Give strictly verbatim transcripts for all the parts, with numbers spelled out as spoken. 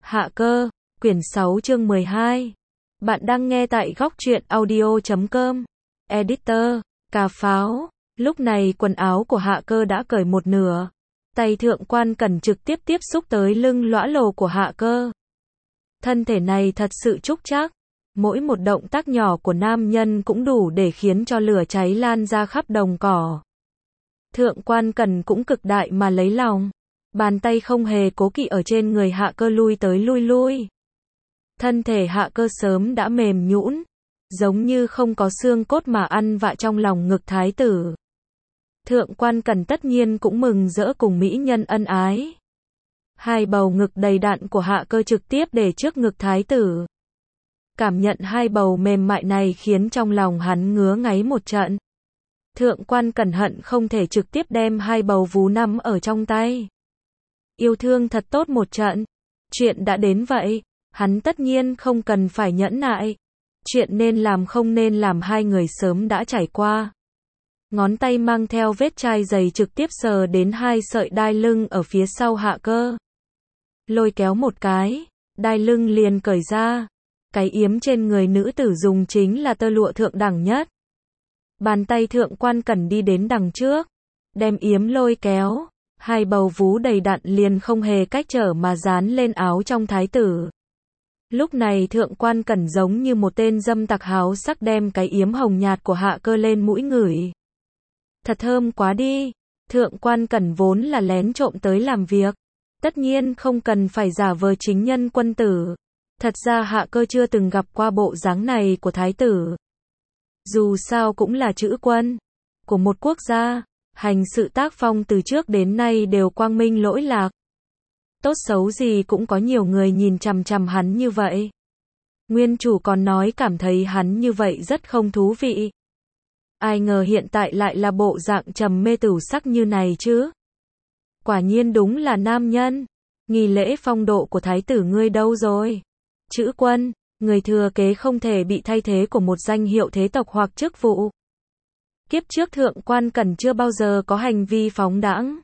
Hạ cơ, quyển sáu chương mười hai. Bạn đang nghe tại góc truyện audio chấm com. Editor, Cà Pháo. Lúc này quần áo của Hạ cơ đã cởi một nửa. Tay Thượng Quan Cẩn trực tiếp tiếp xúc tới lưng lõa lồ của Hạ cơ. Thân thể này thật sự trúc trác. Mỗi một động tác nhỏ của nam nhân cũng đủ để khiến cho lửa cháy lan ra khắp đồng cỏ. Thượng Quan Cẩn cũng cực đại mà lấy lòng. Bàn tay không hề cố kỵ ở trên người Hạ cơ lui tới lui lui. Thân thể Hạ cơ sớm đã mềm nhũn, giống như không có xương cốt mà ăn vạ trong lòng ngực thái tử. Thượng Quan Cẩn tất nhiên cũng mừng rỡ cùng mỹ nhân ân ái. Hai bầu ngực đầy đặn của Hạ cơ trực tiếp để trước ngực thái tử. Cảm nhận hai bầu mềm mại này khiến trong lòng hắn ngứa ngáy một trận. Thượng Quan Cẩn hận không thể trực tiếp đem hai bầu vú nắm ở trong tay. Yêu thương thật tốt một trận. Chuyện đã đến vậy, hắn tất nhiên không cần phải nhẫn nại. Chuyện nên làm không nên làm hai người sớm đã trải qua. Ngón tay mang theo vết chai dày trực tiếp sờ đến hai sợi đai lưng ở phía sau Hạ cơ. Lôi kéo một cái, đai lưng liền cởi ra. Cái yếm trên người nữ tử dùng chính là tơ lụa thượng đẳng nhất. Bàn tay Thượng Quan Cẩn đi đến đằng trước, đem yếm lôi kéo. Hai bầu vú đầy đặn liền không hề cách trở mà dán lên áo trong thái tử. Lúc này Thượng Quan Cẩn giống như một tên dâm tặc háo sắc đem cái yếm hồng nhạt của Hạ cơ lên mũi ngửi. Thật thơm quá đi. Thượng Quan Cẩn vốn là lén trộm tới làm việc. Tất nhiên không cần phải giả vờ chính nhân quân tử. Thật ra Hạ cơ chưa từng gặp qua bộ dáng này của thái tử. Dù sao cũng là chữ quân của một quốc gia. Hành sự tác phong từ trước đến nay đều quang minh lỗi lạc. Tốt xấu gì cũng có nhiều người nhìn chằm chằm hắn như vậy. Nguyên chủ còn nói cảm thấy hắn như vậy rất không thú vị. Ai ngờ hiện tại lại là bộ dạng trầm mê tửu sắc như này chứ. Quả nhiên đúng là nam nhân. Nghi lễ phong độ của thái tử ngươi đâu rồi? Chữ quân, người thừa kế không thể bị thay thế của một danh hiệu thế tộc hoặc chức vụ. Kiếp trước Thượng Quan Cẩn chưa bao giờ có hành vi phóng đãng.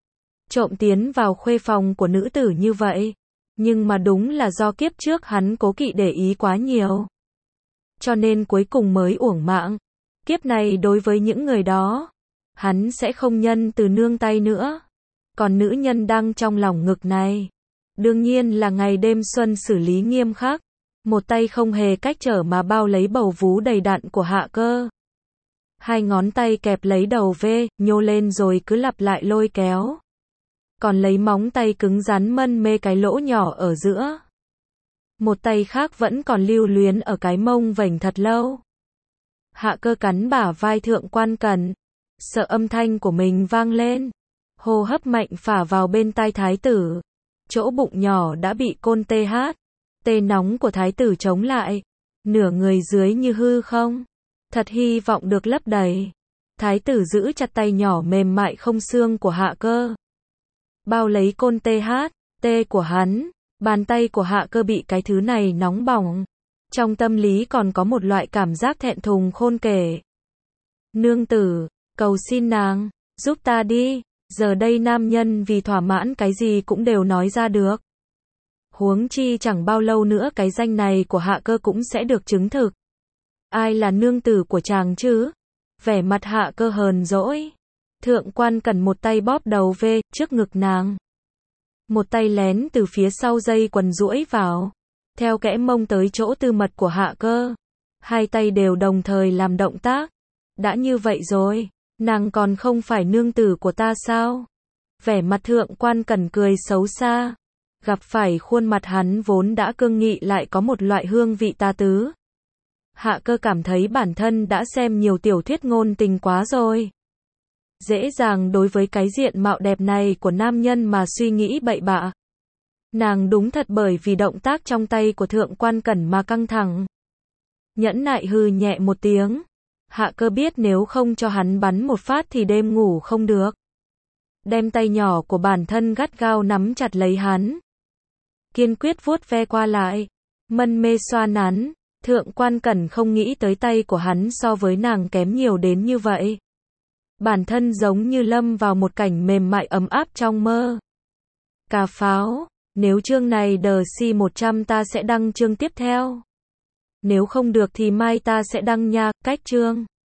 Trộm tiến vào khuê phòng của nữ tử như vậy. Nhưng mà đúng là do kiếp trước hắn cố kỵ để ý quá nhiều. Cho nên cuối cùng mới uổng mạng. Kiếp này đối với những người đó, hắn sẽ không nhân từ nương tay nữa. Còn nữ nhân đang trong lòng ngực này, đương nhiên là ngày đêm xuân xử lý nghiêm khắc. Một tay không hề cách trở mà bao lấy bầu vú đầy đặn của Hạ cơ. Hai ngón tay kẹp lấy đầu vê, nhô lên rồi cứ lặp lại lôi kéo. Còn lấy móng tay cứng rắn mân mê cái lỗ nhỏ ở giữa. Một tay khác vẫn còn lưu luyến ở cái mông vểnh thật lâu. Hạ cơ cắn bả vai Thượng Quan Cẩn, sợ âm thanh của mình vang lên. Hô hấp mạnh phả vào bên tai thái tử. Chỗ bụng nhỏ đã bị côn tê hát. Tê nóng của thái tử chống lại. Nửa người dưới như hư không. Thật hy vọng được lấp đầy. Thái tử giữ chặt tay nhỏ mềm mại không xương của Hạ cơ. Bao lấy côn tê hát, tê của hắn. Bàn tay của Hạ cơ bị cái thứ này nóng bỏng. Trong tâm lý còn có một loại cảm giác thẹn thùng khôn kể. Nương tử, cầu xin nàng, giúp ta đi. Giờ đây nam nhân vì thỏa mãn cái gì cũng đều nói ra được. Huống chi chẳng bao lâu nữa cái danh này của Hạ cơ cũng sẽ được chứng thực. Ai là nương tử của chàng chứ? Vẻ mặt Hạ cơ hờn dỗi. Thượng Quan Cẩn một tay bóp đầu vê, trước ngực nàng. Một tay lén từ phía sau dây quần duỗi vào. Theo kẽ mông tới chỗ tư mật của Hạ cơ. Hai tay đều đồng thời làm động tác. Đã như vậy rồi, nàng còn không phải nương tử của ta sao? Vẻ mặt Thượng Quan Cẩn cười xấu xa. Gặp phải khuôn mặt hắn vốn đã cương nghị lại có một loại hương vị ta tứ. Hạ cơ cảm thấy bản thân đã xem nhiều tiểu thuyết ngôn tình quá rồi. Dễ dàng đối với cái diện mạo đẹp này của nam nhân mà suy nghĩ bậy bạ. Nàng đúng thật bởi vì động tác trong tay của Thượng Quan Cẩn mà căng thẳng. Nhẫn nại hừ nhẹ một tiếng. Hạ cơ biết nếu không cho hắn bắn một phát thì đêm ngủ không được. Đem tay nhỏ của bản thân gắt gao nắm chặt lấy hắn. Kiên quyết vuốt ve qua lại. Mân mê xoa nắn. Thượng Quan Cẩn không nghĩ tới tay của hắn so với nàng kém nhiều đến như vậy. Bản thân giống như lâm vào một cảnh mềm mại ấm áp trong mơ. Cà Pháo, Nếu chương này đờ xi một trăm ta sẽ đăng chương tiếp theo. Nếu không được thì mai ta sẽ đăng nha, cách chương.